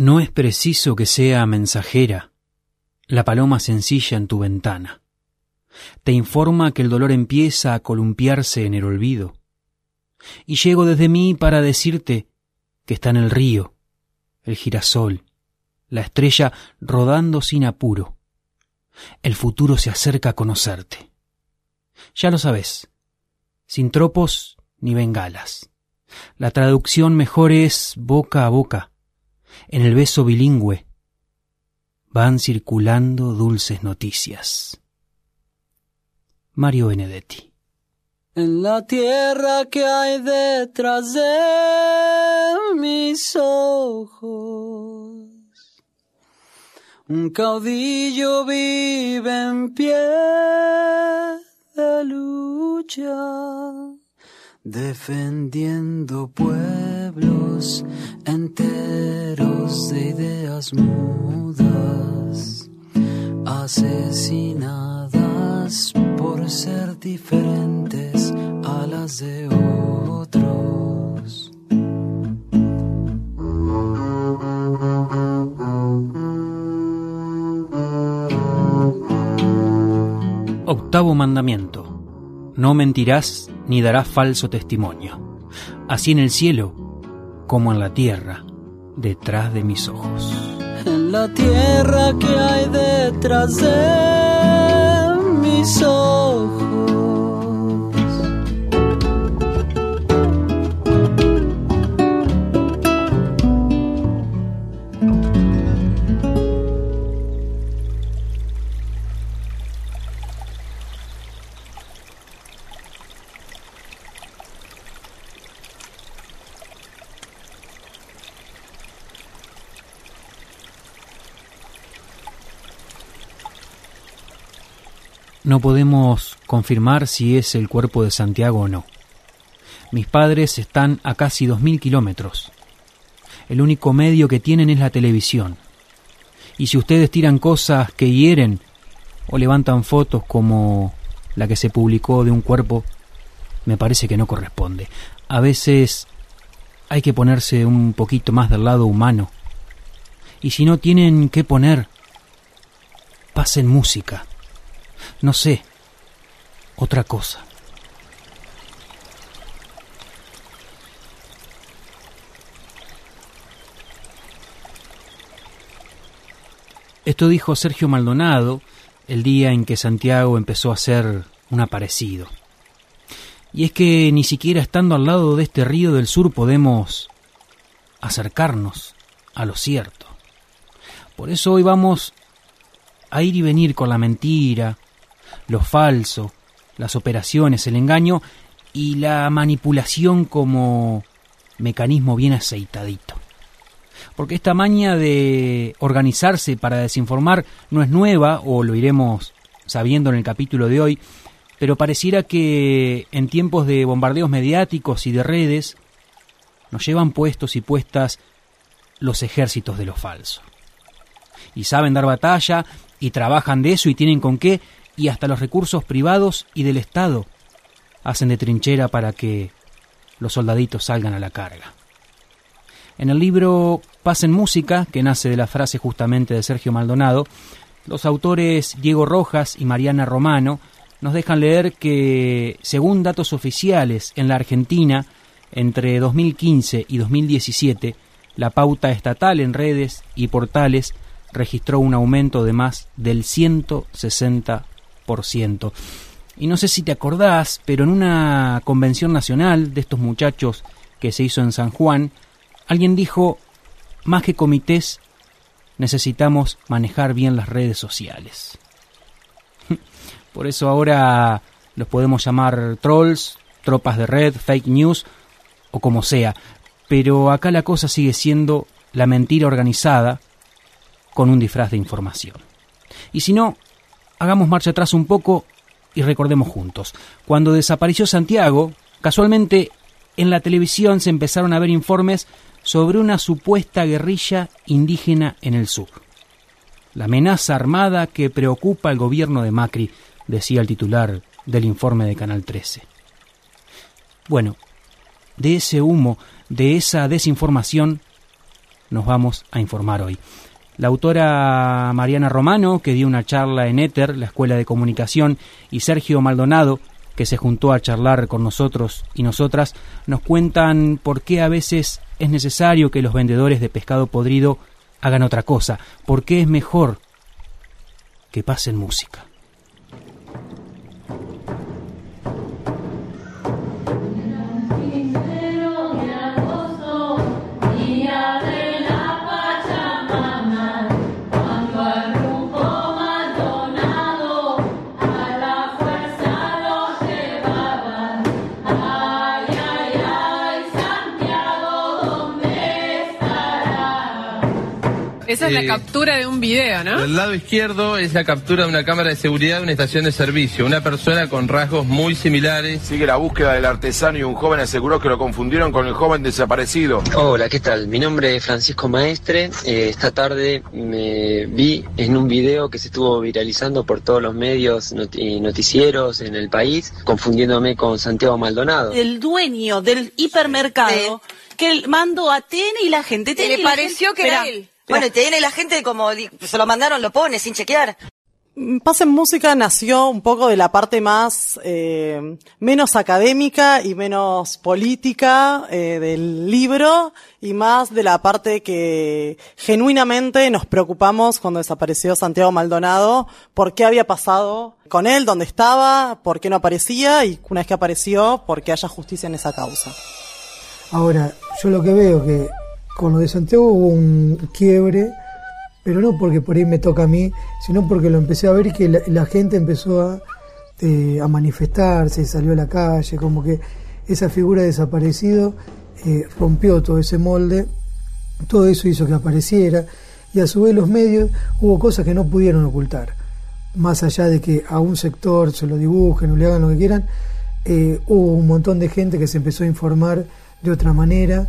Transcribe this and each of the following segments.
No es preciso que sea mensajera la paloma sencilla en tu ventana. Te informa que el dolor empieza a columpiarse en el olvido. Y llego desde mí para decirte que está en el río, el girasol, la estrella rodando sin apuro. El futuro se acerca a conocerte. Ya lo sabes, sin tropos ni bengalas. La traducción mejor es boca a boca. En el beso bilingüe van circulando dulces noticias. Mario Benedetti. En la tierra que hay detrás de mis ojos, un caudillo vive en pie de lucha, defendiendo pueblos enteros de ideas mudas, asesinadas por ser diferentes a las de otros. Octavo mandamiento. No mentirás ni darás falso testimonio, así en el cielo como en la tierra, detrás de mis ojos. En la tierra que hay detrás de mis ojos. No podemos confirmar si es el cuerpo de Santiago o no. Mis padres están a casi 2000 kilómetros. El único medio que tienen es la televisión. Y si ustedes tiran cosas que hieren o levantan fotos como la que se publicó de un cuerpo, me parece que no corresponde. A veces hay que ponerse un poquito más del lado humano. Y si no tienen qué poner, pasen música. No sé, otra cosa. Esto dijo Sergio Maldonado el día en que Santiago empezó a ser un aparecido. Y es que ni siquiera estando al lado de este río del sur podemos acercarnos a lo cierto. Por eso hoy vamos a ir y venir con la mentira, lo falso, las operaciones, el engaño y la manipulación como mecanismo bien aceitadito. Porque esta maña de organizarse para desinformar no es nueva, o lo iremos sabiendo en el capítulo de hoy, pero pareciera que en tiempos de bombardeos mediáticos y de redes nos llevan puestos y puestas los ejércitos de lo falso. Y saben dar batalla y trabajan de eso y tienen con qué, y hasta los recursos privados y del Estado hacen de trinchera para que los soldaditos salgan a la carga. En el libro Paz en Música, que nace de la frase justamente de Sergio Maldonado, los autores Diego Rojas y Mariana Romano nos dejan leer que, según datos oficiales en la Argentina, entre 2015 y 2017, la pauta estatal en redes y portales registró un aumento de más del 160%. Y no sé si te acordás, pero en una convención nacional de estos muchachos que se hizo en San Juan, alguien dijo: más que comités, necesitamos manejar bien las redes sociales. Por eso ahora los podemos llamar trolls, tropas de red, fake news o como sea. Pero acá la cosa sigue siendo la mentira organizada con un disfraz de información. Y si no, hagamos marcha atrás un poco y recordemos juntos. Cuando desapareció Santiago, casualmente en la televisión se empezaron a ver informes sobre una supuesta guerrilla indígena en el sur. La amenaza armada que preocupa al gobierno de Macri, decía el titular del informe de Canal 13. Bueno, de ese humo, de esa desinformación, nos vamos a informar hoy. La autora Mariana Romano, que dio una charla en Éter, la Escuela de Comunicación, y Sergio Maldonado, que se juntó a charlar con nosotros y nosotras, nos cuentan por qué a veces es necesario que los vendedores de pescado podrido hagan otra cosa, por qué es mejor que pasen música. Esa es la captura de un video, ¿no? Del lado izquierdo es la captura de una cámara de seguridad de una estación de servicio. Una persona con rasgos muy similares. Sigue la búsqueda del artesano y un joven aseguró que lo confundieron con el joven desaparecido. Hola, ¿qué tal? Mi nombre es Francisco Maestre. Esta tarde me vi en un video que se estuvo viralizando por todos los medios noticieros en el país, confundiéndome con Santiago Maldonado. El dueño del hipermercado que mandó a TN y la gente... ¿Le pareció que era él? Bueno, TN y la gente, como se lo mandaron, lo pone sin chequear. Pasen Música nació un poco de la parte más menos académica y menos política del libro, y más de la parte que genuinamente nos preocupamos cuando desapareció Santiago Maldonado, por qué había pasado con él, dónde estaba, por qué no aparecía, y una vez que apareció, por qué haya justicia en esa causa. Ahora, yo lo que veo que con lo de Santiago hubo un quiebre, pero no porque por ahí me toca a mí, sino porque lo empecé a ver y que la gente empezó a manifestarse, salió a la calle, como que esa figura de desaparecido rompió todo ese molde, todo eso hizo que apareciera, y a su vez los medios hubo cosas que no pudieron ocultar, más allá de que a un sector se lo dibujen o le hagan lo que quieran, hubo un montón de gente que se empezó a informar de otra manera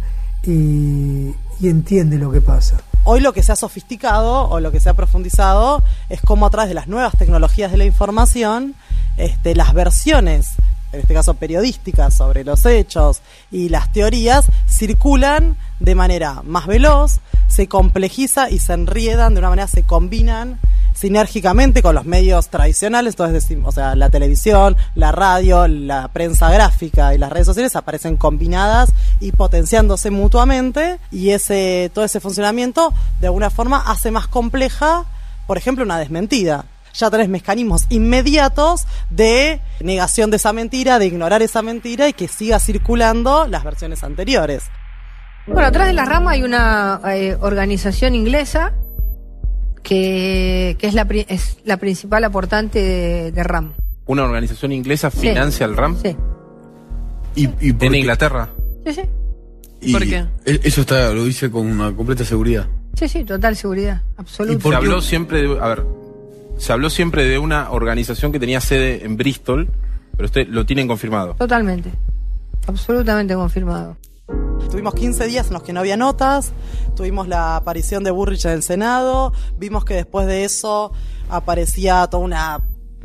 y entiende lo que pasa. Hoy lo que se ha sofisticado o lo que se ha profundizado es cómo a través de las nuevas tecnologías de la información, las versiones, en este caso periodísticas, sobre los hechos y las teorías circulan de manera más veloz, se complejiza y se enriedan de una manera, se combinan sinérgicamente con los medios tradicionales. Entonces, o sea, la televisión, la radio, la prensa gráfica y las redes sociales aparecen combinadas y potenciándose mutuamente, y todo ese funcionamiento de alguna forma hace más compleja, por ejemplo, una desmentida. Ya tenés mecanismos inmediatos de negación de esa mentira, de ignorar esa mentira y que siga circulando las versiones anteriores. Bueno, atrás de la rama hay una organización inglesa que es la principal aportante de RAM. ¿Una organización inglesa financia el RAM? Sí. ¿Y ¿En Inglaterra? Sí. ¿Y ¿Por qué? Eso lo dice con una completa seguridad. Sí, total seguridad, absoluta. Se habló siempre de una organización que tenía sede en Bristol, pero usted lo tienen confirmado. Totalmente, absolutamente confirmado. Tuvimos 15 días en los que no había notas, tuvimos la aparición de Burrich en el Senado, vimos que después de eso aparecía toda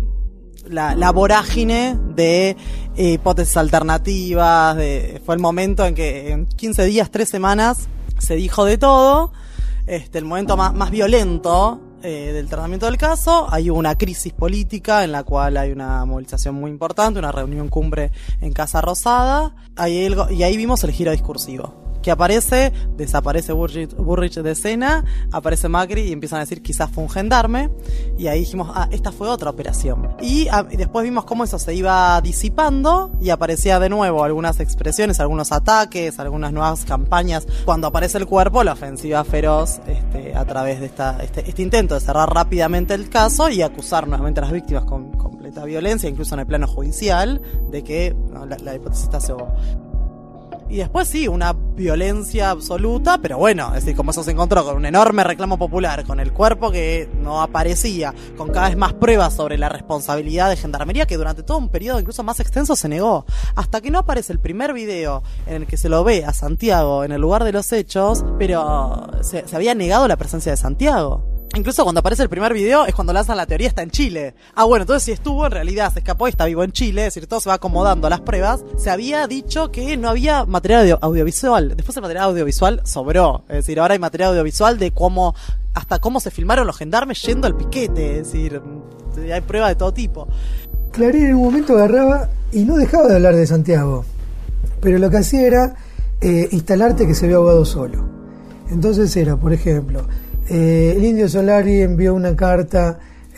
la vorágine de hipótesis alternativas, fue el momento en que en 15 días, 3 semanas, se dijo de todo, el momento más violento del tratamiento del caso. Hay una crisis política en la cual hay una movilización muy importante, una reunión cumbre en Casa Rosada, y ahí vimos el giro discursivo. Que desaparece Burrich de escena, aparece Macri y empiezan a decir quizás fue un gendarme, y ahí dijimos, esta fue otra operación. Y después vimos cómo eso se iba disipando y aparecía de nuevo algunas expresiones, algunos ataques, algunas nuevas campañas. Cuando aparece el cuerpo, la ofensiva feroz a través de este intento de cerrar rápidamente el caso y acusar nuevamente a las víctimas con completa violencia, incluso en el plano judicial, de que la hipótesis está cebó. Y después sí, una violencia absoluta, pero bueno, es decir, como eso se encontró con un enorme reclamo popular, con el cuerpo que no aparecía, con cada vez más pruebas sobre la responsabilidad de Gendarmería, que durante todo un periodo incluso más extenso se negó. Hasta que no aparece el primer video en el que se lo ve a Santiago en el lugar de los hechos, pero se había negado la presencia de Santiago. Incluso cuando aparece el primer video es cuando lanzan la teoría está en Chile. Ah, bueno, entonces si estuvo, en realidad se escapó y está vivo en Chile, es decir, todo se va acomodando a las pruebas. Se había dicho que no había material audiovisual. Después el material audiovisual sobró. Es decir, ahora hay material audiovisual de hasta cómo se filmaron los gendarmes yendo al piquete. Es decir, hay pruebas de todo tipo. Clarín en un momento agarraba y no dejaba de hablar de Santiago. Pero lo que hacía era instalarte que se había ahogado solo. Entonces era, por ejemplo... el Indio Solari envió una carta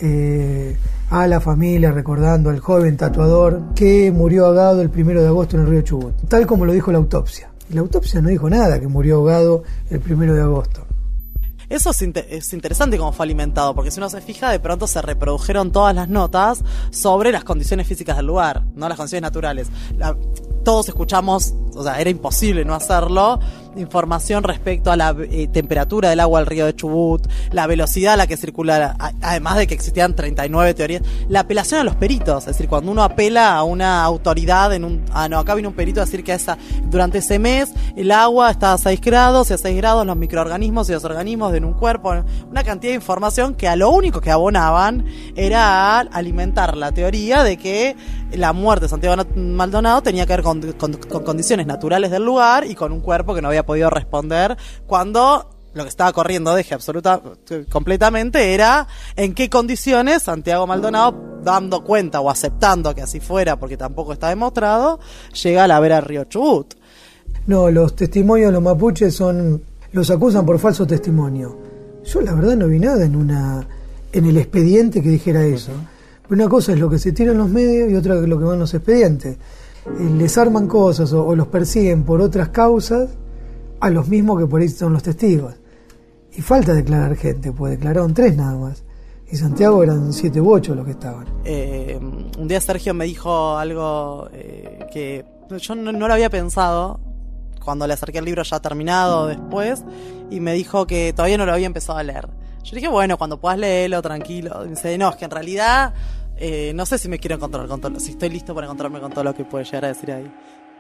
a la familia recordando al joven tatuador que murió ahogado el 1 de agosto en el río Chubut, tal como lo dijo la autopsia. Y la autopsia no dijo nada que murió ahogado el 1 de agosto. Eso es interesante cómo fue alimentado, porque si uno se fija, de pronto se reprodujeron todas las notas sobre las condiciones físicas del lugar, no las condiciones naturales. Todos escuchamos, o sea, era imposible no hacerlo, información respecto a la temperatura del agua del río de Chubut, la velocidad a la que circula, además de que existían 39 teorías, la apelación a los peritos, es decir, cuando uno apela a una autoridad acá vino un perito a decir que durante ese mes el agua está a 6 grados, y a 6 grados los microorganismos y los organismos en un cuerpo, una cantidad de información que a lo único que abonaban era a alimentar la teoría de que la muerte de Santiago Maldonado tenía que ver con condiciones naturales del lugar y con un cuerpo que no había podido responder, cuando lo que estaba corriendo de eje completamente era en qué condiciones Santiago Maldonado, dando cuenta o aceptando que así fuera, porque tampoco está demostrado, llega a la vera del río Chubut. No, los testimonios de los mapuches los acusan por falso testimonio. Yo la verdad no vi nada en el expediente que dijera eso. Una cosa es lo que se tira en los medios y otra es lo que va en los expedientes. Les arman cosas o los persiguen por otras causas a los mismos que por ahí son los testigos. Y falta declarar gente, pues declararon 3 nada más. Y Santiago eran 7 u 8 los que estaban. Un día Sergio me dijo algo que yo no lo había pensado cuando le acerqué el libro ya terminado después, y me dijo que todavía no lo había empezado a leer. Yo dije, bueno, cuando puedas leerlo, tranquilo. Y me dice, no, es que en realidad no sé si me quiero encontrar con todo, si estoy listo para encontrarme con todo lo que puede llegar a decir ahí.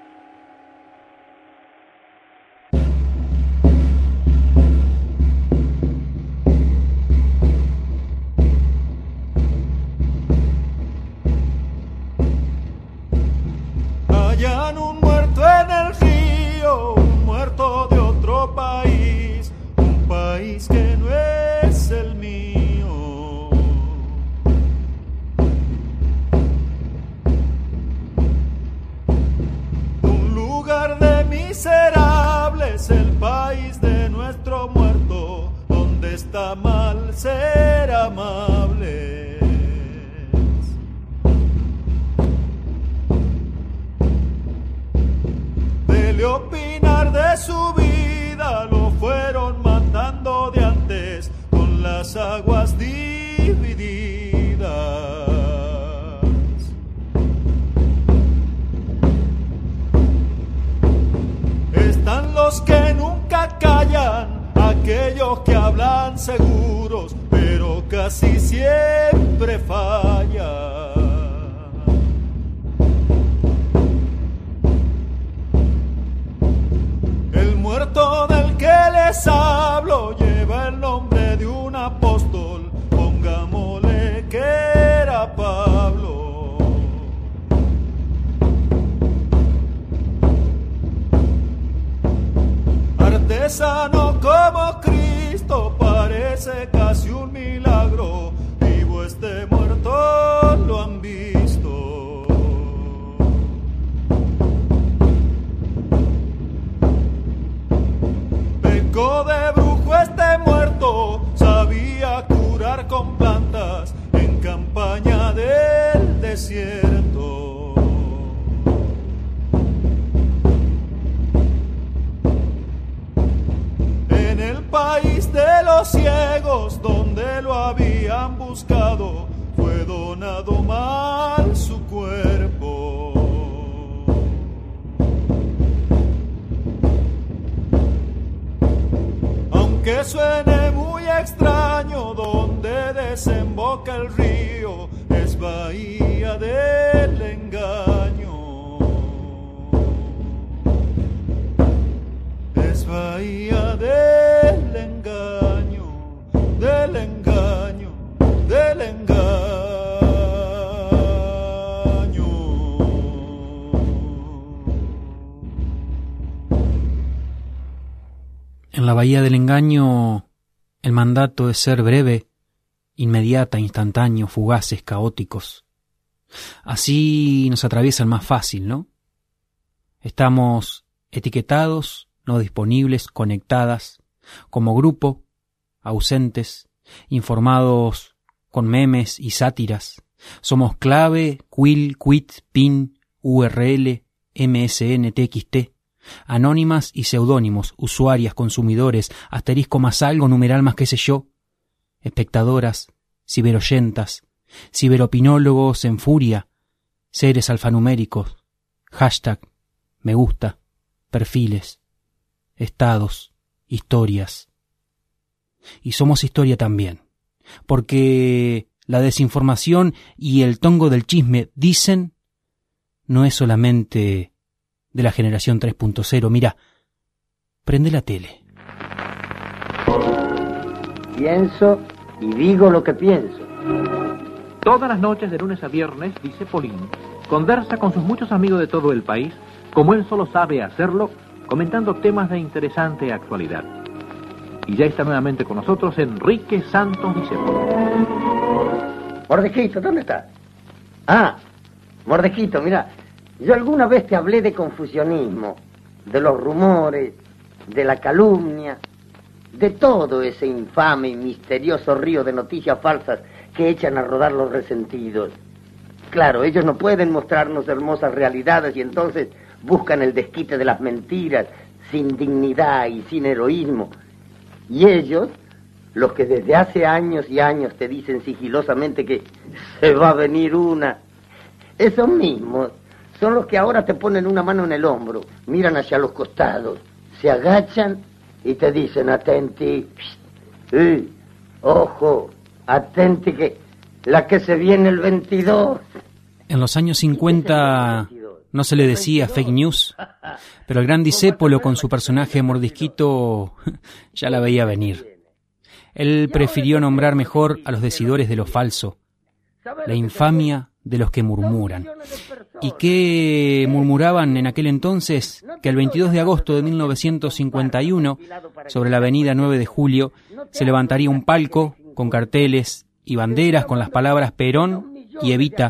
Hallan un muerto en el río, un muerto de otro país, un país que no es el mío. Un lugar de miserables, el país de nuestro muerto, donde está mal ser amable. De opinar de su vida lo fueron matando de antes con las aguas divididas. Están los que nunca callan, aquellos que hablan seguros pero casi siempre fallan. El muerto del que les hablo lleva el nombre de un apóstol, pongámosle que era Pablo. Artesano como Cristo, parece casi un milagro, vivo este muerto lo han visto. De brujo este muerto, sabía curar con plantas en campaña del desierto. En el país de los ciegos, donde lo habían buscado, fue donado mal su cuerpo. Que suene muy extraño, donde desemboca el río es bahía del engaño. Es bahía del engaño, del engaño. bahía del engaño, el mandato es ser breve, inmediata, instantáneo, fugaces, caóticos. Así nos atraviesa el más fácil, ¿no? Estamos etiquetados, no disponibles, conectadas, como grupo, ausentes, informados con memes y sátiras. Somos clave, quill, quit, pin, URL, MSN, TXT, anónimas y seudónimos, usuarias, consumidores, asterisco más algo, numeral más qué sé yo, espectadoras, ciberoyentas, ciberopinólogos en furia, seres alfanuméricos, hashtag, me gusta, perfiles, estados, historias. Y somos historia también, porque la desinformación y el tongo del chisme dicen no es solamente de la generación 3.0. Mira, prende la tele. Pienso y digo lo que pienso. Todas las noches de lunes a viernes, dice Polín, conversa con sus muchos amigos de todo el país, como él solo sabe hacerlo, comentando temas de interesante actualidad. Y ya está nuevamente con nosotros Enrique Santos Discépolo. Mordejito, ¿dónde estás? Ah, Mordejito, mira, yo alguna vez te hablé de confusionismo, de los rumores, de la calumnia, de todo ese infame y misterioso río de noticias falsas que echan a rodar los resentidos. Claro, ellos no pueden mostrarnos hermosas realidades y entonces buscan el desquite de las mentiras, sin dignidad y sin heroísmo. Y ellos, los que desde hace años y años te dicen sigilosamente que se va a venir una, esos mismos son los que ahora te ponen una mano en el hombro, miran hacia los costados, se agachan y te dicen, atenti, ojo, atenti que la que se viene el 22. En los años 50 no se le decía fake news, pero el gran Discépolo con su personaje Mordisquito ya la veía venir. Él prefirió nombrar mejor a los decidores de lo falso, la infamia de los que murmuran. ¿Y qué murmuraban en aquel entonces? Que el 22 de agosto de 1951, sobre la avenida 9 de Julio, se levantaría un palco con carteles y banderas con las palabras Perón y Evita,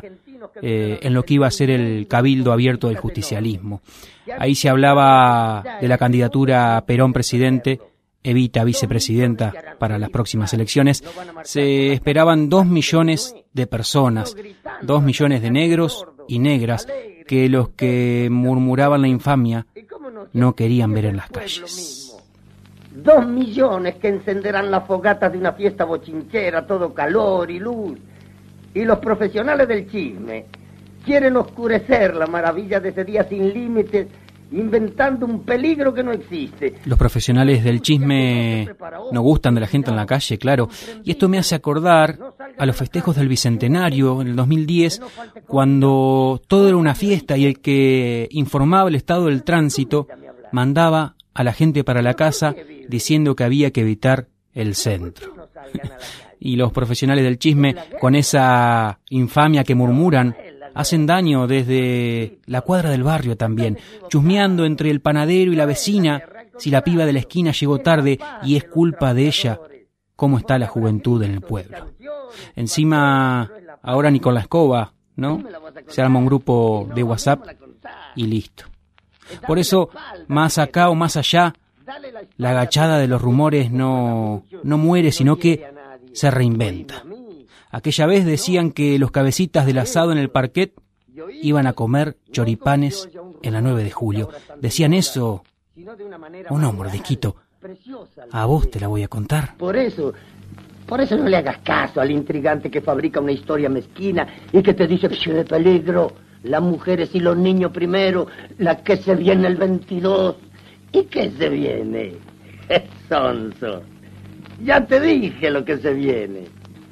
en lo que iba a ser el cabildo abierto del justicialismo. Ahí se hablaba de la candidatura Perón presidente, Evita vicepresidenta para las próximas elecciones. Se esperaban 2 millones de personas, 2 millones de negros y negras, que los que murmuraban la infamia no querían ver en las calles. 2 millones que encenderán las fogatas de una fiesta bochinchera, todo calor y luz. Y los profesionales del chisme quieren oscurecer la maravilla de ese día sin límites, inventando un peligro que no existe. Los profesionales del chisme no gustan de la gente en la calle, claro. Y esto me hace acordar a los festejos del Bicentenario en el 2010, cuando todo era una fiesta y el que informaba el estado del tránsito mandaba a la gente para la casa diciendo que había que evitar el centro. Y los profesionales del chisme, con esa infamia que murmuran, hacen daño desde la cuadra del barrio también, chusmeando entre el panadero y la vecina si la piba de la esquina llegó tarde y es culpa de ella cómo está la juventud en el pueblo. Encima, ahora ni con la escoba, ¿no? Se arma un grupo de WhatsApp y listo. Por eso, más acá o más allá, la agachada de los rumores no muere, sino que se reinventa. Aquella vez decían que los cabecitas del asado en el parquet iban a comer choripanes en la 9 de julio. ¿Decían eso? ¿O no, Mordisquito? A vos te la voy a contar. Por eso no le hagas caso al intrigante que fabrica una historia mezquina y que te dice que de peligro, las mujeres y los niños primero, la que se viene el 22. ¿Y qué se viene? Sonso. Ya te dije lo que se viene.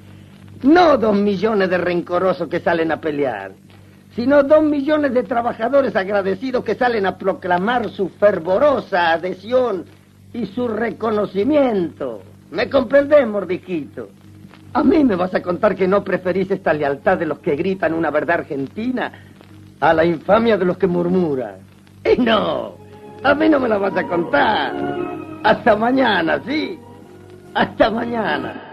No 2 millones de rencorosos que salen a pelear, sino 2 millones de trabajadores agradecidos que salen a proclamar su fervorosa adhesión y su reconocimiento. ¿Me comprendés, Mordisquito? A mí me vas a contar que no preferís esta lealtad de los que gritan una verdad argentina a la infamia de los que murmuran. Y no, a mí no me la vas a contar. Hasta mañana, ¿sí? Hasta mañana.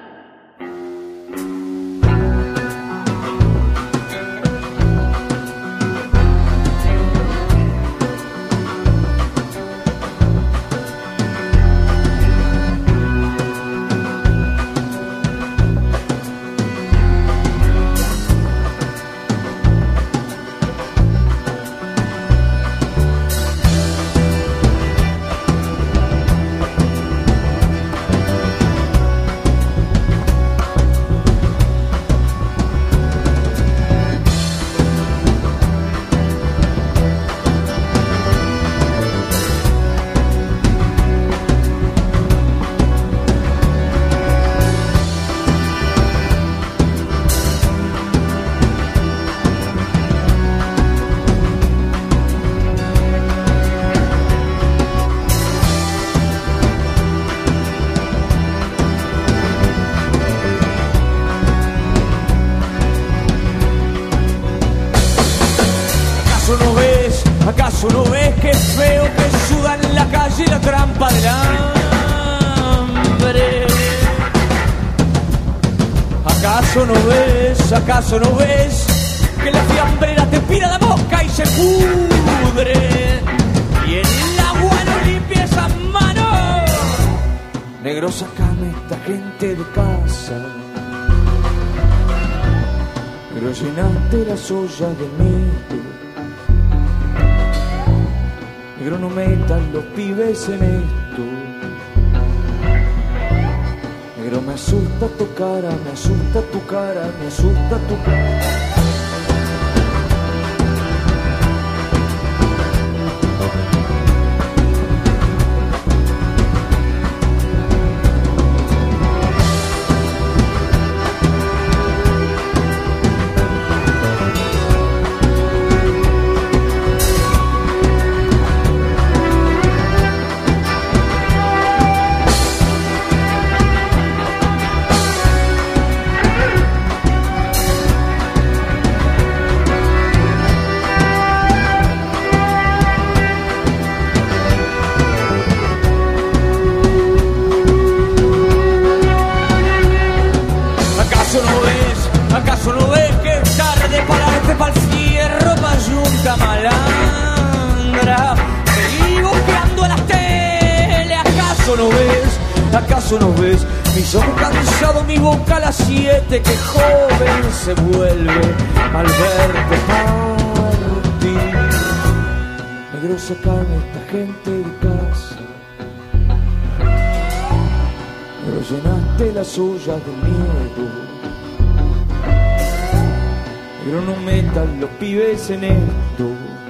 ¿Acaso no ves que es feo que suda en la calle la trampa del hambre? ¿Acaso no ves que la fiambrera te pira la boca y se pudre? Y el agua no limpia esas manos. Negro, sacame esta gente de casa. Negro, llenaste las ollas de miedo. Negro, no metan los pibes en esto. Negro, me asusta tu cara, me asusta tu cara, me asusta tu cara. ¿Acaso no ves que es tarde para darte pa'l fierro, pa' yunta malandra? Seguí buscando a las tele. ¿Acaso no ves mis ojos cansados, mi boca a las 7? Que joven se vuelve al verte partir. Negro, sacame esta gente de casa. Negro, llenaste las ollas de miedo. Pero no metan los pibes en esto.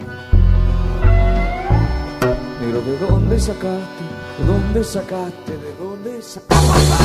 Negro, ¿de dónde sacaste? ¿De dónde sacaste? ¿De dónde sacaste?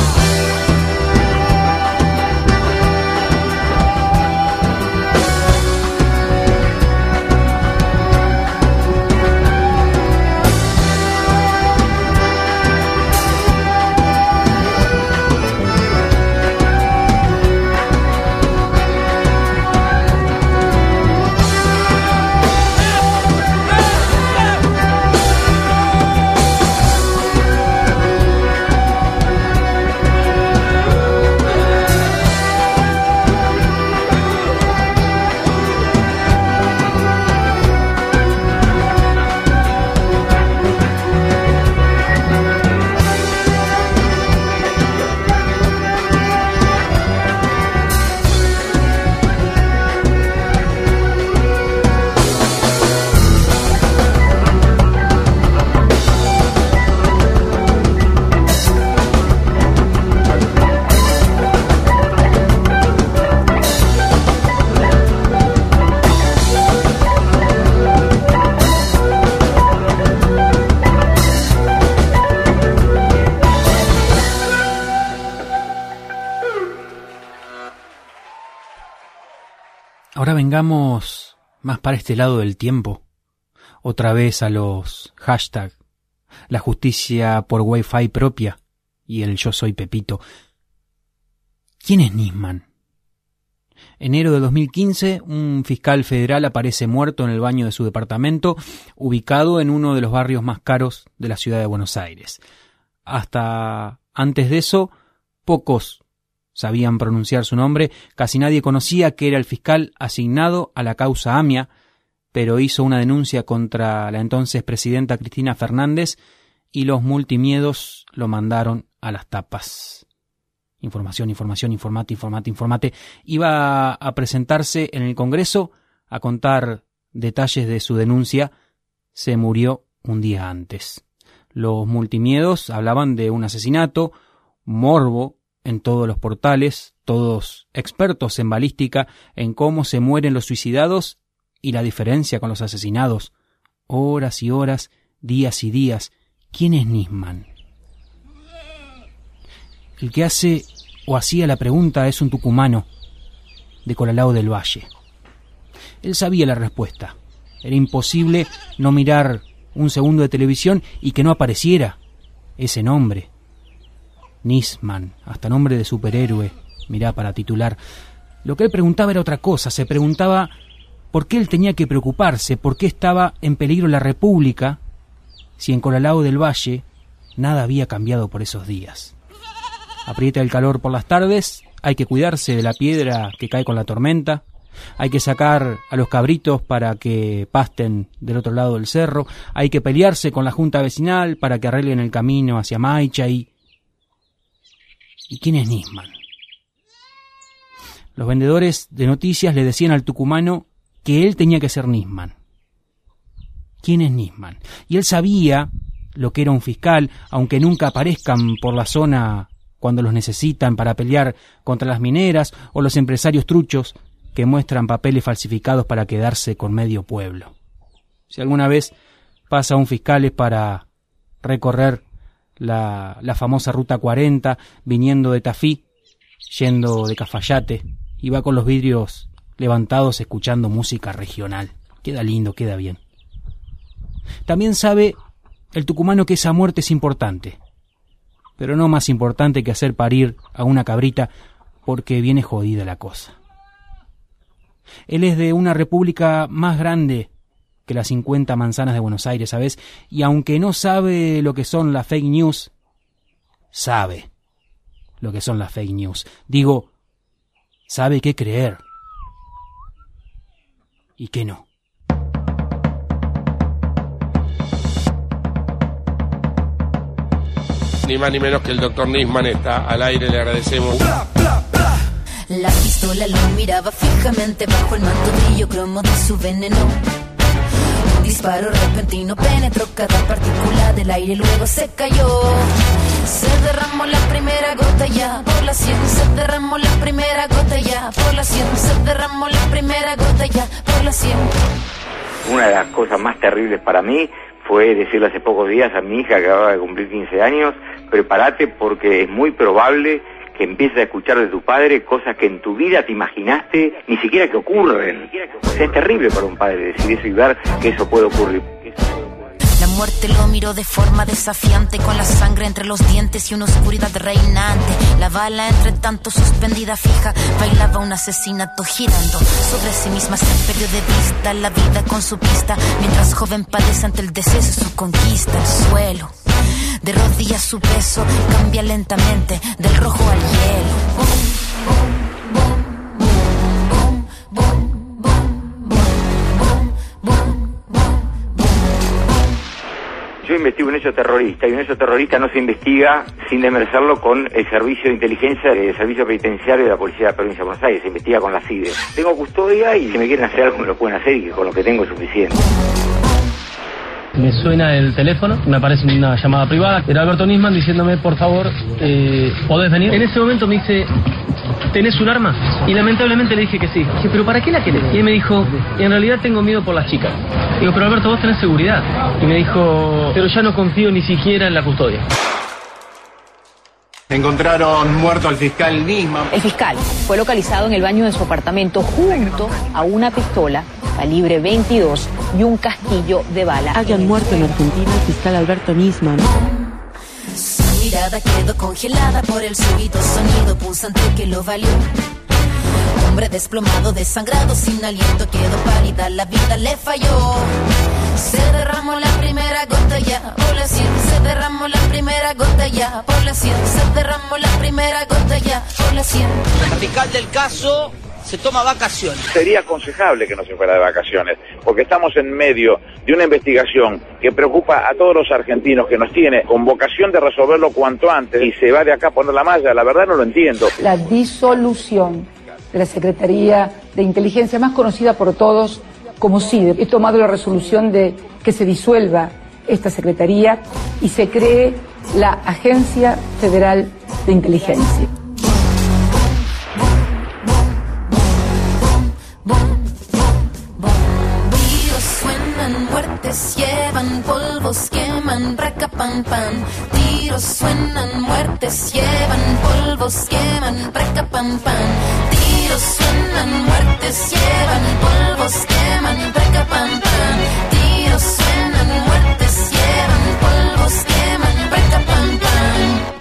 Ahora vengamos más para este lado del tiempo, otra vez a los hashtags, la justicia por Wi-Fi propia y el yo soy Pepito. ¿Quién es Nisman? Enero de 2015, un fiscal federal aparece muerto en el baño de su departamento, ubicado en uno de los barrios más caros de la ciudad de Buenos Aires. hasta antes de eso, pocos sabían pronunciar su nombre, casi nadie conocía que era el fiscal asignado a la causa Amia, pero hizo una denuncia contra la entonces presidenta Cristina Fernández y los multimiedos lo mandaron a las tapas. Información, informate. Iba a presentarse en el Congreso a contar detalles de su denuncia. Se murió un día antes. Los multimiedos hablaban de un asesinato, morbo en todos los portales, todos expertos en balística, en cómo se mueren los suicidados y la diferencia con los asesinados. Horas y horas, días y días. ¿Quién es Nisman? El que hace o hacía la pregunta es un tucumano de Colalao del Valle. Él sabía la respuesta. Era imposible no mirar un segundo de televisión y que no apareciera ese nombre. Nisman, hasta nombre de superhéroe, mirá, para titular. Lo que él preguntaba era otra cosa. Se preguntaba por qué él tenía que preocuparse, por qué estaba en peligro la República, si en Colalao del Valle nada había cambiado por esos días. Aprieta el calor por las tardes, hay que cuidarse de la piedra que cae con la tormenta, hay que sacar a los cabritos para que pasten del otro lado del cerro, hay que pelearse con la junta vecinal para que arreglen el camino hacia Maicha ¿Y quién es Nisman? Los vendedores de noticias le decían al tucumano que él tenía que ser Nisman. ¿Quién es Nisman? Y él sabía lo que era un fiscal, aunque nunca aparezcan por la zona cuando los necesitan para pelear contra las mineras o los empresarios truchos que muestran papeles falsificados para quedarse con medio pueblo. Si alguna vez pasa un fiscal es para recorrer la famosa Ruta 40, viniendo de Tafí, yendo de Cafayate, y va con los vidrios levantados escuchando música regional. Queda lindo, queda bien. También sabe el tucumano que esa muerte es importante, pero no más importante que hacer parir a una cabrita, porque viene jodida la cosa. Él es de una república más grande que las 50 manzanas de Buenos Aires, ¿sabes? Y aunque no sabe lo que son las fake news, sabe lo que son las fake news. Digo, sabe qué creer y qué no. Ni más ni menos que el doctor Nisman está al aire, le agradecemos. La pistola lo miraba fijamente bajo el manto brillo cromo de su veneno. Un disparo repentino penetró cada partícula del aire, luego se cayó. Se derramó la primera gota ya por la 100, se derramó la primera gota ya por la 100, se derramó la primera gota ya por la 100. Una de las cosas más terribles para mí fue decirle hace pocos días a mi hija que acaba de cumplir 15 años, prepárate porque es muy probable que empieces a escuchar de tu padre cosas que en tu vida te imaginaste ni siquiera que ocurren. O sea, es terrible para un padre decir eso y ver que eso puede ocurrir. La muerte lo miró de forma desafiante, con la sangre entre los dientes y una oscuridad reinante. La bala entre tanto suspendida fija, bailaba un asesinato girando sobre sí misma. Se perdió de vista la vida con su pista, mientras joven padece ante el deceso su conquista. El suelo de rodillas su peso cambia lentamente del rojo al hielo. Yo investigo un hecho terrorista, y un hecho terrorista no se investiga sin demerzarlo con el servicio de inteligencia del servicio penitenciario de la Policía de la Provincia de Buenos Aires, se investiga con la CIDE. Tengo custodia y si me quieren hacer algo me lo pueden hacer y con lo que tengo es suficiente. Me suena el teléfono, me aparece una llamada privada, era Alberto Nisman diciéndome, por favor, ¿podés venir? En ese momento me dice, ¿tenés un arma? Y lamentablemente le dije que sí. Dije, ¿pero para qué la querés? Y él me dijo, en realidad tengo miedo por las chicas. Digo, pero Alberto, vos tenés seguridad. Y me dijo, pero ya no confío ni siquiera en la custodia. Encontraron muerto al fiscal Nisman. El fiscal fue localizado en el baño de su apartamento junto a una pistola calibre 22 y un casquillo de bala. Hayan muerto en Argentina el fiscal Alberto Nisman. Su mirada quedó congelada por el súbito sonido pulsante que lo valió. Hombre desplomado, desangrado, sin aliento, quedó pálida, la vida le falló. Se derramó la primera gota ya por la 100. Se derramó la primera gota ya por la 100. Se derramó la primera gota ya por la 100. El fiscal del caso se toma vacaciones. Sería aconsejable que no se fuera de vacaciones, porque estamos en medio de una investigación que preocupa a todos los argentinos, que nos tiene con vocación de resolverlo cuanto antes, y se va de acá a poner la malla. La verdad no lo entiendo. La disolución de la Secretaría de Inteligencia, más conocida por todos como CIDE. He tomado la resolución de que se disuelva esta Secretaría y se cree la Agencia Federal de Inteligencia. Muertes llevan, polvos queman, raca pam pam. Tiros suenan, muertes llevan, polvos queman, raca pam pam. Tiros suenan, muertes llevan, polvos queman, raca pam pam. Tiros suenan, muertes llevan, polvos queman, raca pam pam.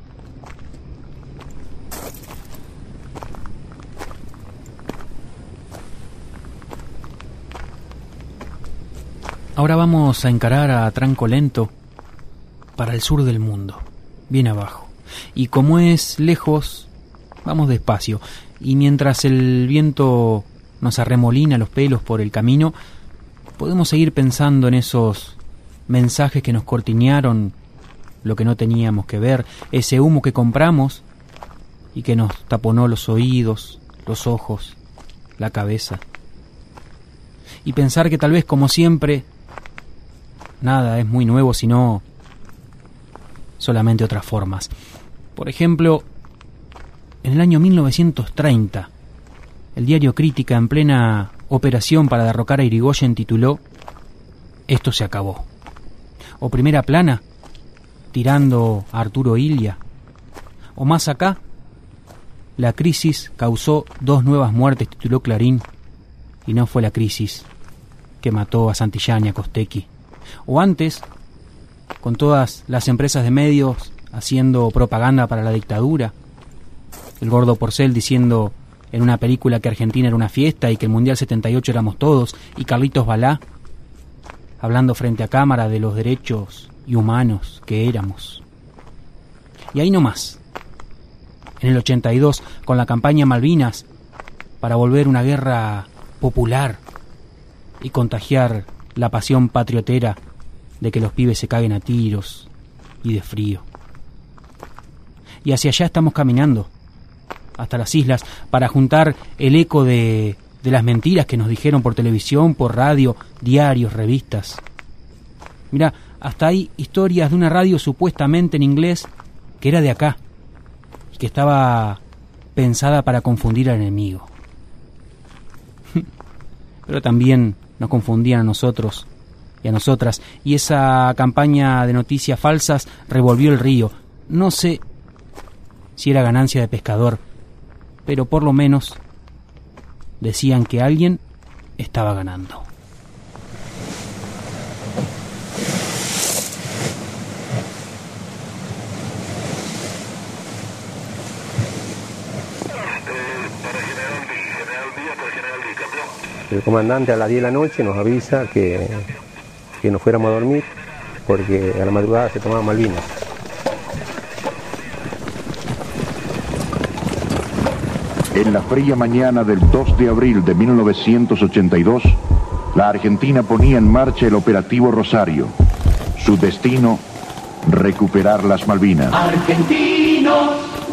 Ahora vamos a encarar a tranco lento para el sur del mundo, bien abajo. Y como es lejos, vamos despacio. Y mientras el viento nos arremolina los pelos por el camino, podemos seguir pensando en esos mensajes que nos cortiñaron lo que no teníamos que ver, ese humo que compramos y que nos taponó los oídos, los ojos, la cabeza. Y pensar que tal vez, como siempre, nada es muy nuevo, sino solamente otras formas. Por ejemplo, en el año 1930, el diario Crítica, en plena operación para derrocar a Irigoyen, tituló "Esto se acabó". O Primera Plana, tirando a Arturo Illia. O más acá, "La crisis causó 2 nuevas muertes", tituló Clarín, y no fue la crisis que mató a Santillán y a Costecchi. O antes, con todas las empresas de medios haciendo propaganda para la dictadura, el gordo Porcel diciendo en una película que Argentina era una fiesta y que el Mundial 78 éramos todos, y Carlitos Balá hablando frente a cámara de los derechos y humanos que éramos. Y ahí nomás, en el 82, con la campaña Malvinas para volver una guerra popular y contagiar la pasión patriotera de que los pibes se caguen a tiros y de frío. Y hacia allá estamos caminando, hasta las islas, para juntar el eco de las mentiras que nos dijeron por televisión, por radio, diarios, revistas. Mira, hasta hay historias de una radio supuestamente en inglés que era de acá y que estaba pensada para confundir al enemigo. Pero también nos confundían a nosotros y a nosotras, y esa campaña de noticias falsas revolvió el río. No sé si era ganancia de pescador, pero por lo menos decían que alguien estaba ganando. El comandante a las 10 de la noche nos avisa que nos fuéramos a dormir porque a la madrugada se tomaba Malvinas. En la fría mañana del 2 de abril de 1982, la Argentina ponía en marcha el operativo Rosario. Su destino, recuperar las Malvinas. Argentinos,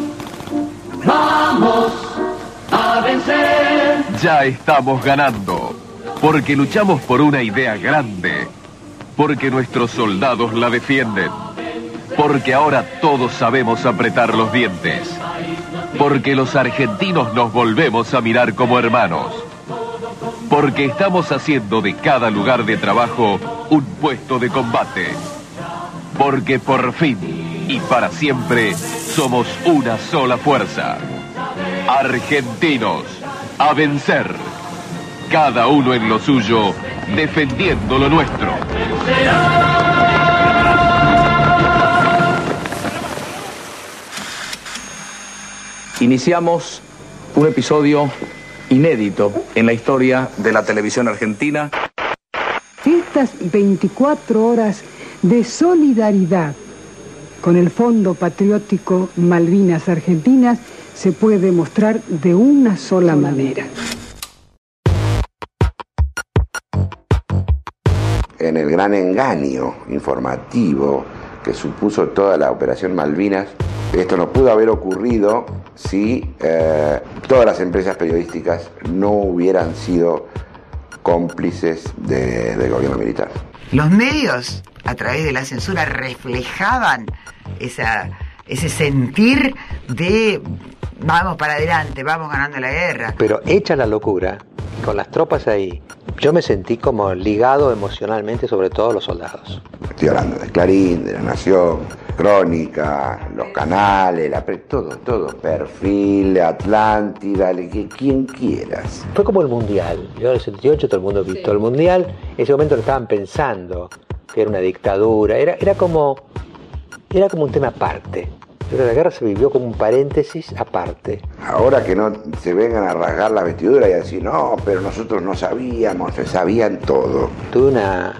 vamos a vencer. Ya estamos ganando, porque luchamos por una idea grande, porque nuestros soldados la defienden, porque ahora todos sabemos apretar los dientes, porque los argentinos nos volvemos a mirar como hermanos, porque estamos haciendo de cada lugar de trabajo un puesto de combate, porque por fin y para siempre somos una sola fuerza. Argentinos, a vencer, cada uno en lo suyo, defendiendo lo nuestro. Iniciamos un episodio inédito en la historia de la televisión argentina. estas 24 horas de solidaridad con el Fondo Patriótico Malvinas Argentinas se puede demostrar de una sola manera. En el gran engaño informativo que supuso toda la Operación Malvinas, esto no pudo haber ocurrido si todas las empresas periodísticas no hubieran sido cómplices del gobierno militar. Los medios, a través de la censura, reflejaban ese sentir de vamos para adelante, vamos ganando la guerra. Pero hecha la locura, con las tropas ahí, yo me sentí como ligado emocionalmente, sobre todo a los soldados. Estoy hablando de Clarín, de La Nación, Crónica, los canales, todo, Perfil, Atlántida, quien quieras. Fue como el Mundial. Yo en el 78 todo el mundo visto el Mundial. En ese momento lo estaban pensando que era una dictadura. Era como un tema aparte. Pero la guerra se vivió como un paréntesis aparte. Ahora que no se vengan a rasgar la vestidura y a decir, no, pero nosotros no sabíamos, se sabían todo. Tuve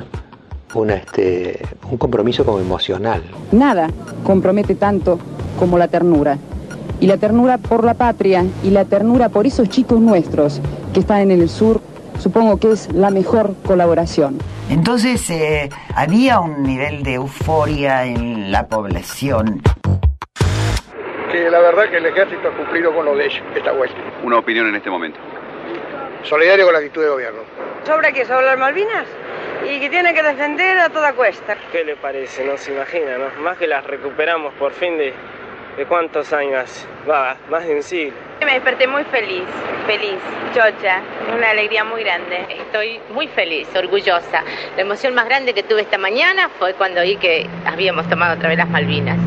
un compromiso como emocional. Nada compromete tanto como la ternura. Y la ternura por la patria y la ternura por esos chicos nuestros que están en el sur, supongo que es la mejor colaboración. Entonces había un nivel de euforia en la población. Que la verdad que el ejército ha cumplido con lo de ellos, esta vuelta. Una opinión en este momento. Solidario con la actitud de gobierno. ¿Sobre qué? ¿Sobre las Malvinas? Y que tiene que defender a toda cuesta. ¿Qué le parece? No se imagina, ¿no? Más que las recuperamos por fin de cuántos años hace. Va, más de un siglo. Me desperté muy feliz, chocha, una alegría muy grande. Estoy muy feliz, orgullosa. La emoción más grande que tuve esta mañana fue cuando oí que habíamos tomado otra vez las Malvinas.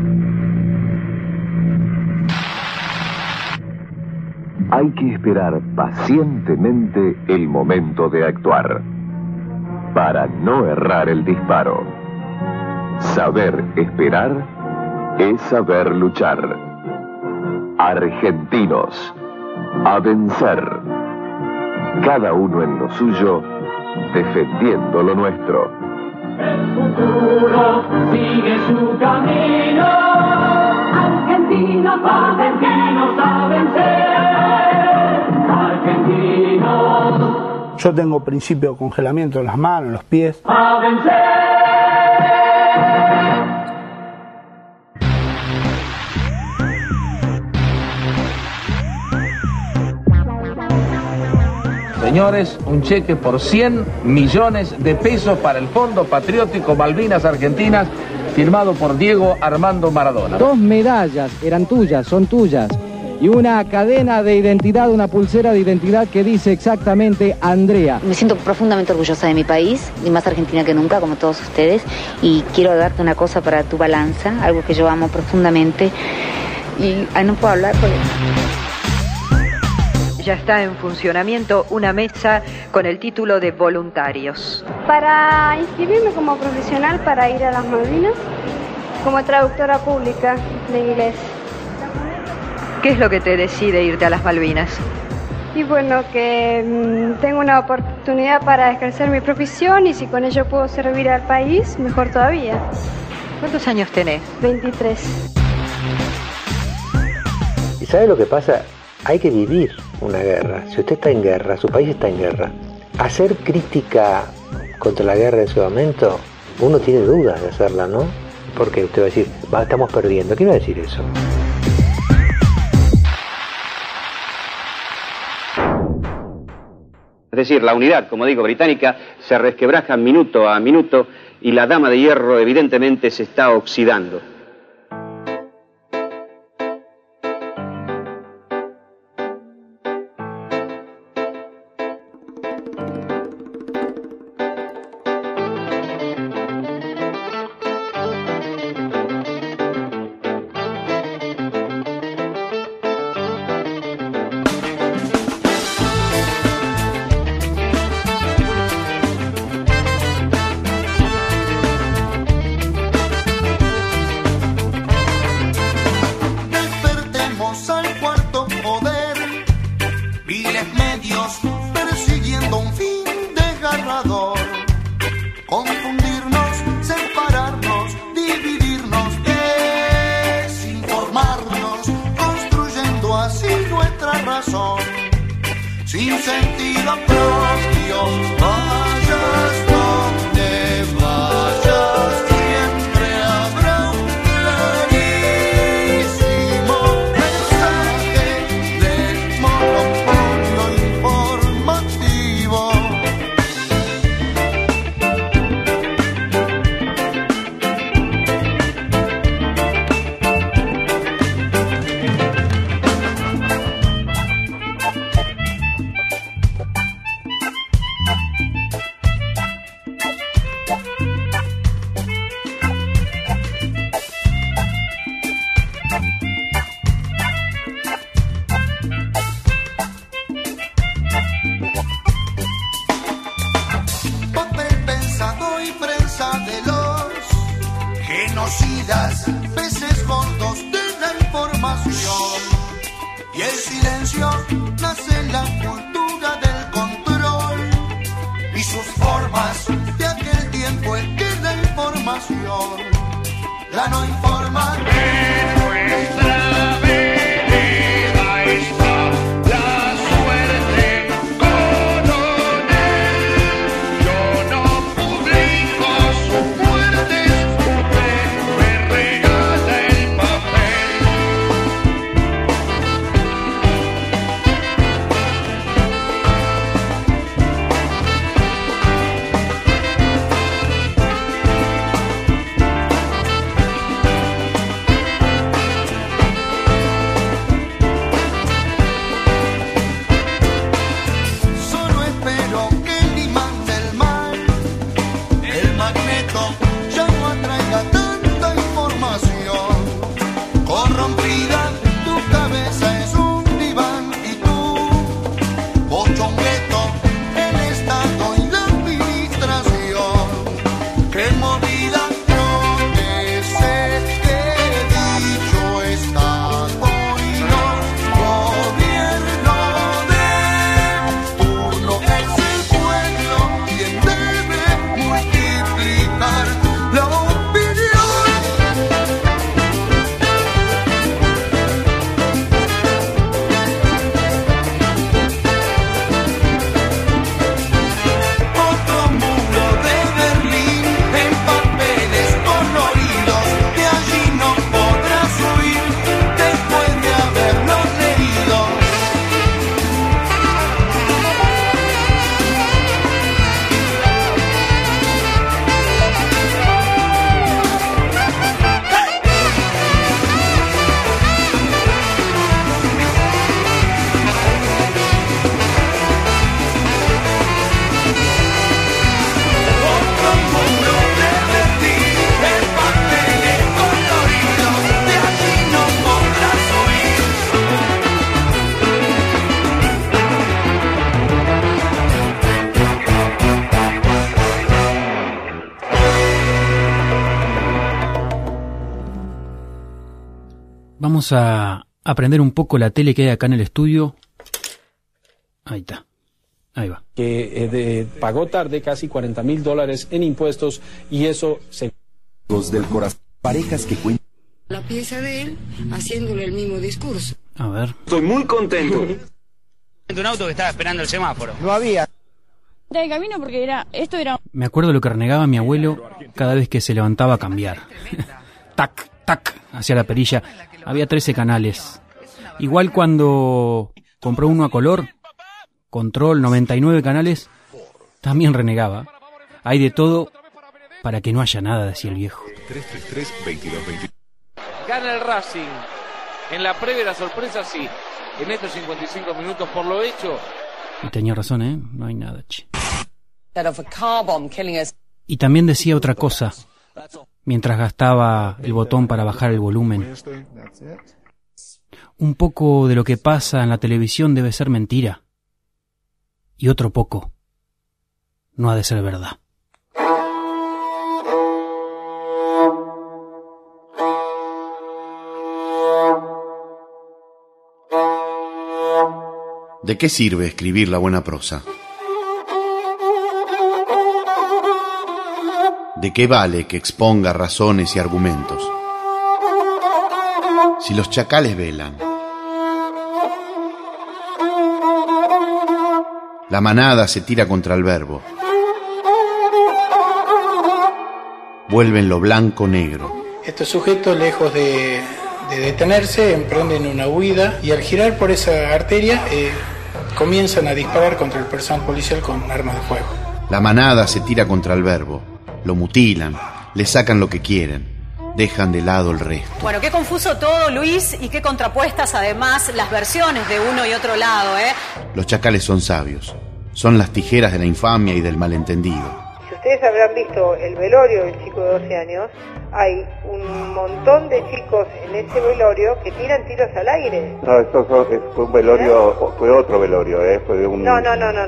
Hay que esperar pacientemente el momento de actuar, para no errar el disparo. Saber esperar es saber luchar. Argentinos, a vencer. Cada uno en lo suyo, defendiendo lo nuestro. El futuro sigue su camino. Argentinos a vencer. Argentinos. Yo tengo principio de congelamiento en las manos, en los pies. A vencer. Señores, un cheque por 100 millones de pesos para el Fondo Patriótico Malvinas Argentinas, firmado por Diego Armando Maradona. 2 medallas eran tuyas, son tuyas, y una cadena de identidad, una pulsera de identidad que dice exactamente Andrea. Me siento profundamente orgullosa de mi país, y más argentina que nunca, como todos ustedes, y quiero darte una cosa para tu balanza, algo que yo amo profundamente, y no puedo hablar por eso. Ya está en funcionamiento una mesa con el título de voluntarios. Para inscribirme como profesional para ir a las Malvinas, como traductora pública de inglés. ¿Qué es lo que te decide irte a las Malvinas? Y bueno, que tengo una oportunidad para ejercer mi profesión y si con ello puedo servir al país, mejor todavía. ¿Cuántos años tenés? 23. ¿Y sabe lo que pasa? Hay que vivir una guerra. Si usted está en guerra, su país está en guerra. Hacer crítica contra la guerra en ese momento, uno tiene dudas de hacerla, ¿no? Porque usted va a decir, estamos perdiendo. ¿Quién va a decir eso? Es decir, la unidad, como digo, británica, se resquebraja minuto a minuto y la dama de hierro evidentemente se está oxidando. sin sentido propio, vayas donde vayas, siempre habrá un clarísimo mensaje del monopolio informativo. Papel pensado y prensa de los genocidas, peces gordos de la información. Y el silencio nace en la cultura del control y sus formas de aquel tiempo en que la información, la no información. En nuestra vereda está la suerte, coronel. Yo no publico sus muertes, usted me regala el papel. Solo espero que el imán del mal, el magneto, ya no atraiga tanta información. Corrompida, tu cabeza es un diván y tú, bochongueto, el Estado y la administración. Que movida no te sé, que dicho Estado y no gobierno de turno. Es el pueblo quien debe multiplicar la opinión. Otro muro de Berlín en papeles coloridos, de allí no podrás huir después de haberlos leído. Otro muro de Berlín en papeles coloridos, de allí no podrás huir. Vamos a aprender un poco la tele que hay acá en el estudio. Ahí está. Ahí va. Que pagó tarde casi $40,000 en impuestos y eso se... Del corazón. Parejas que cuentan. La pieza de él haciéndole el mismo discurso. A ver. Estoy muy contento. Un auto que estaba esperando el semáforo. No había. De camino porque esto era... Me acuerdo lo que renegaba mi abuelo cada vez que se levantaba a cambiar. Tac, tac, hacia la perilla. Había 13 canales. Igual cuando compró uno a color, control, 99 canales, también renegaba. Hay de todo para que no haya nada, decía el viejo. 333-22-22. Gana el Racing. En la previa la sorpresa sí. En estos 55 minutos por lo hecho. Y tenía razón, ¿eh? No hay nada, che. Y también decía otra cosa, mientras gastaba el botón para bajar el volumen. Un poco de lo que pasa en la televisión debe ser mentira. Y otro poco no ha de ser verdad. ¿De qué sirve escribir la buena prosa? ¿De qué vale que exponga razones y argumentos? Si los chacales velan. La manada se tira contra el verbo. Vuelven lo blanco negro. Estos sujetos, lejos de detenerse, emprenden una huida y al girar por esa arteria comienzan a disparar contra el personal policial con armas de fuego. La manada se tira contra el verbo. Lo mutilan, le sacan lo que quieren, dejan de lado el resto. Bueno, qué confuso todo, Luis, y qué contrapuestas además las versiones de uno y otro lado, ¿eh? Los chacales son sabios, son las tijeras de la infamia y del malentendido. Si ustedes habrán visto el velorio del chico de 12 años, hay un montón de chicos en ese velorio que tiran tiros al aire. No, fue un velorio, fue otro velorio, fue de un... No.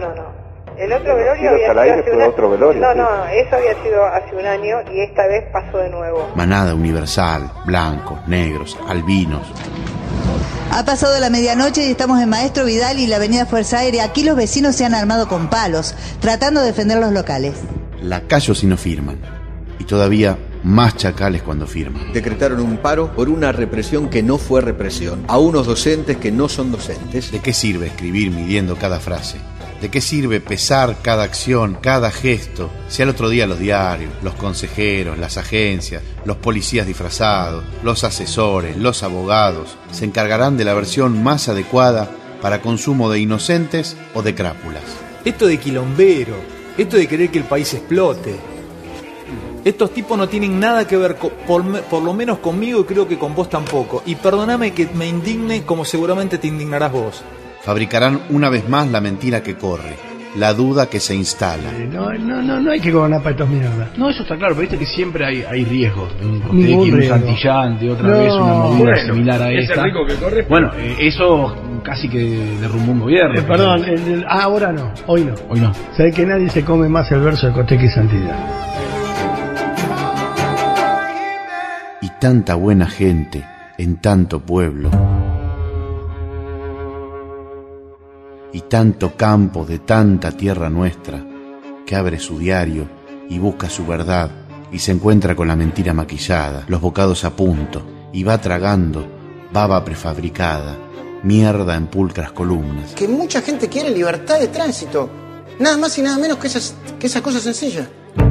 El otro velorio había sido hace otro velorio. No, eso había sido hace un año y esta vez pasó de nuevo. Manada universal, blancos, negros, albinos. Ha pasado la medianoche y estamos en Maestro Vidal y la avenida Fuerza Aérea. Aquí los vecinos se han armado con palos, tratando de defender los locales. Lacayos si no firman. Y todavía más chacales cuando firman. Decretaron un paro por una represión que no fue represión. A unos docentes que no son docentes. ¿De qué sirve escribir midiendo cada frase? ¿De qué sirve pesar cada acción, cada gesto? Si al otro día los diarios, los consejeros, las agencias, los policías disfrazados, los asesores, los abogados se encargarán de la versión más adecuada para consumo de inocentes o de crápulas. Esto de quilombero, esto de querer que el país explote. Estos tipos no tienen nada que ver, por lo menos conmigo, y creo que con vos tampoco. Y perdóname que me indigne como seguramente te indignarás vos. Fabricarán una vez más la mentira que corre, la duda que se instala. No hay que gobernar para estos mierdas. No, eso está claro, pero viste que siempre hay riesgos. Un Santillán, de otra vez una movida similar a esta. Rico que corre, bueno, eso casi que derrumbó un gobierno. Perdón, ahora no, hoy no. Hoy no. Sabés que nadie se come más el verso de Coteca y Santillán. Y tanta buena gente en tanto pueblo. Y tanto campo de tanta tierra nuestra, que abre su diario y busca su verdad y se encuentra con la mentira maquillada, los bocados a punto, y va tragando baba prefabricada, mierda en pulcras columnas. Que mucha gente quiere libertad de tránsito, nada más y nada menos que esa cosa sencilla.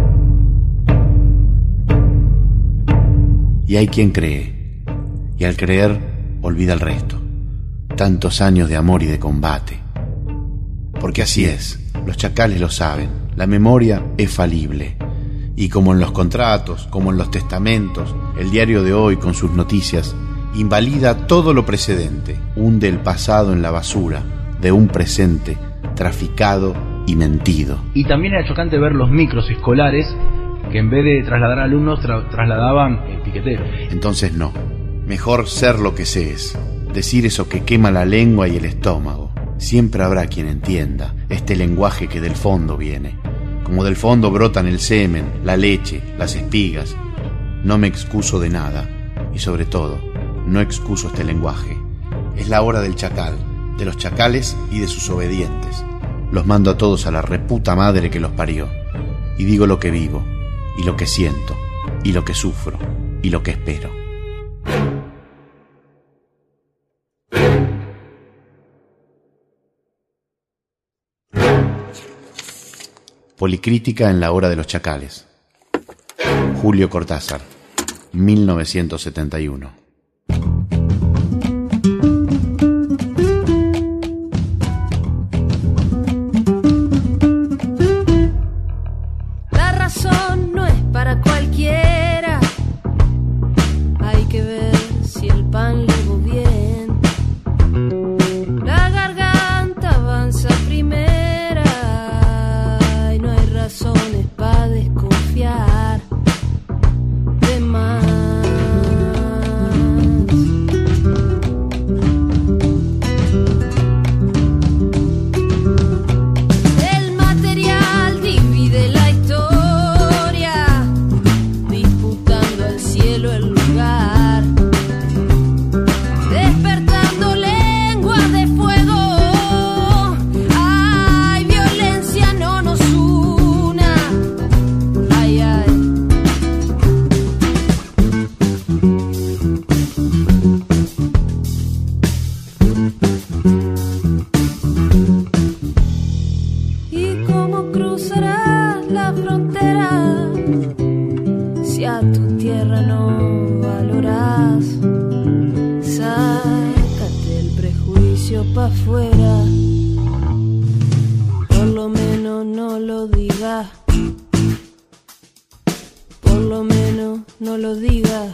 Y hay quien cree, y al creer olvida el resto. Tantos años de amor y de combate. Porque así es, los chacales lo saben, la memoria es falible. Y como en los contratos, como en los testamentos, el diario de hoy con sus noticias invalida todo lo precedente, hunde el pasado en la basura de un presente traficado y mentido. Y también era chocante ver los micros escolares que en vez de trasladar alumnos trasladaban piqueteros. Entonces no, mejor ser lo que se es, decir eso que quema la lengua y el estómago. Siempre habrá quien entienda este lenguaje que del fondo viene. Como del fondo brotan el semen, la leche, las espigas. No me excuso de nada y sobre todo, no excuso este lenguaje. Es la hora del chacal, de los chacales y de sus obedientes. Los mando a todos a la reputa madre que los parió. Y digo lo que vivo, y lo que siento, y lo que sufro, y lo que espero. Policrítica en la hora de los chacales. Julio Cortázar, 1971. La razón no es para cualquiera. Hay que ver si el pan le va bien. La garganta avanza primero. Razones para desconfiar de más. prejuicio pa' afuera. Por lo menos no lo digas. Por lo menos no lo digas.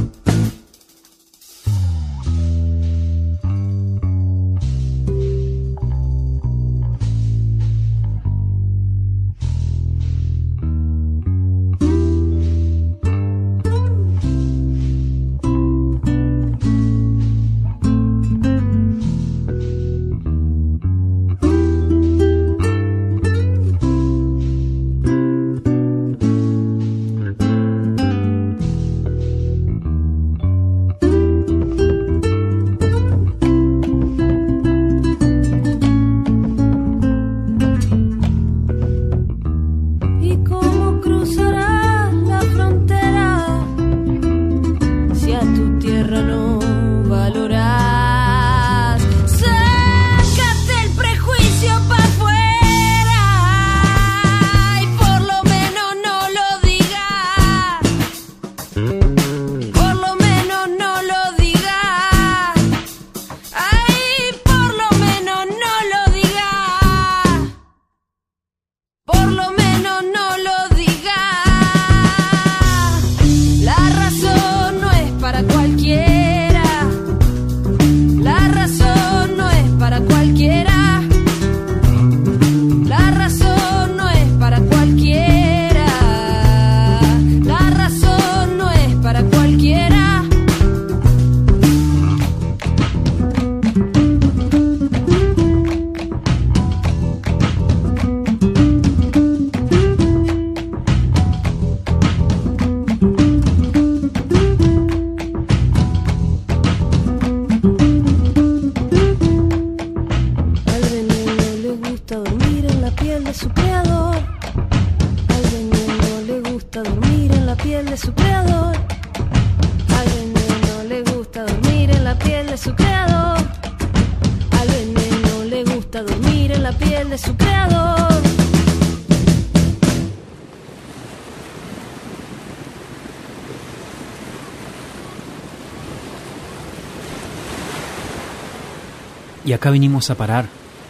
Y acá venimos a parar,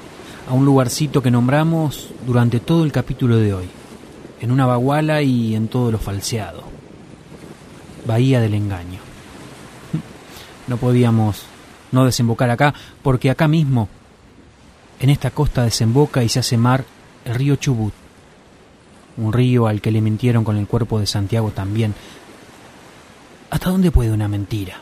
a un lugarcito que nombramos durante todo el capítulo de hoy, en una baguala y en todo lo falseado. Bahía del Engaño. No podíamos no desembocar acá, porque acá mismo, en esta costa, desemboca y se hace mar el río Chubut, un río al que le mintieron con el cuerpo de Santiago también. ¿Hasta dónde puede una mentira?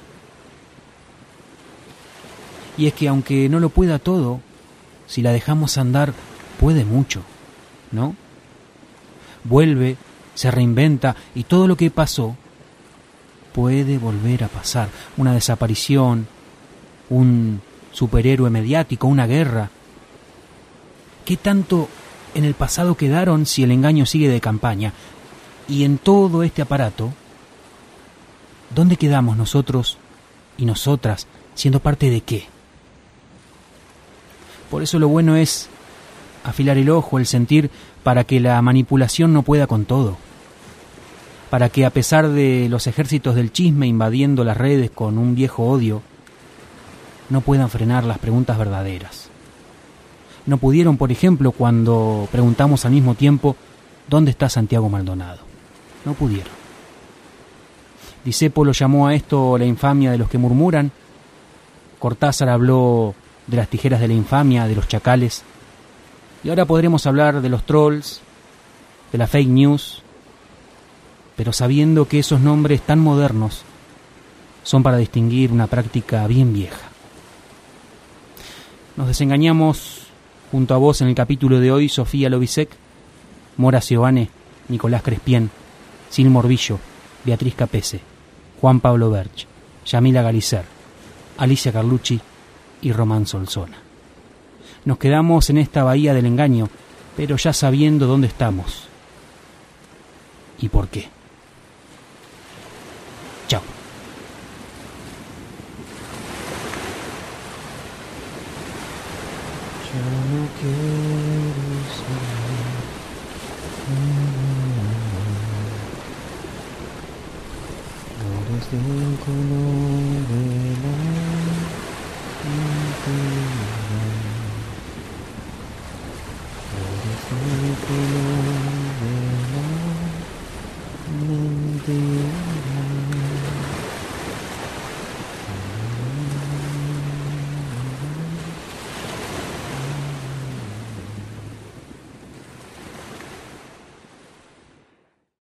Y es que aunque no lo pueda todo, si la dejamos andar, puede mucho, ¿no? Vuelve, se reinventa y todo lo que pasó puede volver a pasar. Una desaparición, un superhéroe mediático, una guerra. ¿Qué tanto en el pasado quedaron si el engaño sigue de campaña? Y en todo este aparato, ¿dónde quedamos nosotros y nosotras siendo parte de qué? Por eso lo bueno es afilar el ojo, el sentir, para que la manipulación no pueda con todo. Para que a pesar de los ejércitos del chisme invadiendo las redes con un viejo odio, no puedan frenar las preguntas verdaderas. No pudieron, por ejemplo, cuando preguntamos al mismo tiempo ¿dónde está Santiago Maldonado? No pudieron. Discépolo llamó a esto la infamia de los que murmuran. Cortázar habló de las tijeras de la infamia, de los chacales. Y ahora podremos hablar de los trolls, de la fake news, pero sabiendo que esos nombres tan modernos son para distinguir una práctica bien vieja. Nos desengañamos junto a vos en el capítulo de hoy: Sofía Lobisek, Mora Ciobane, Nicolás Crespien, Sil Morbillo, Beatriz Capese, Juan Pablo Berch, Yamila Galicer, Alicia Carlucci y Román Solsona. Nos quedamos en esta bahía del engaño, pero ya sabiendo dónde estamos y por qué. Chao. Yo no quiero saber flores del color de la intimidad. Como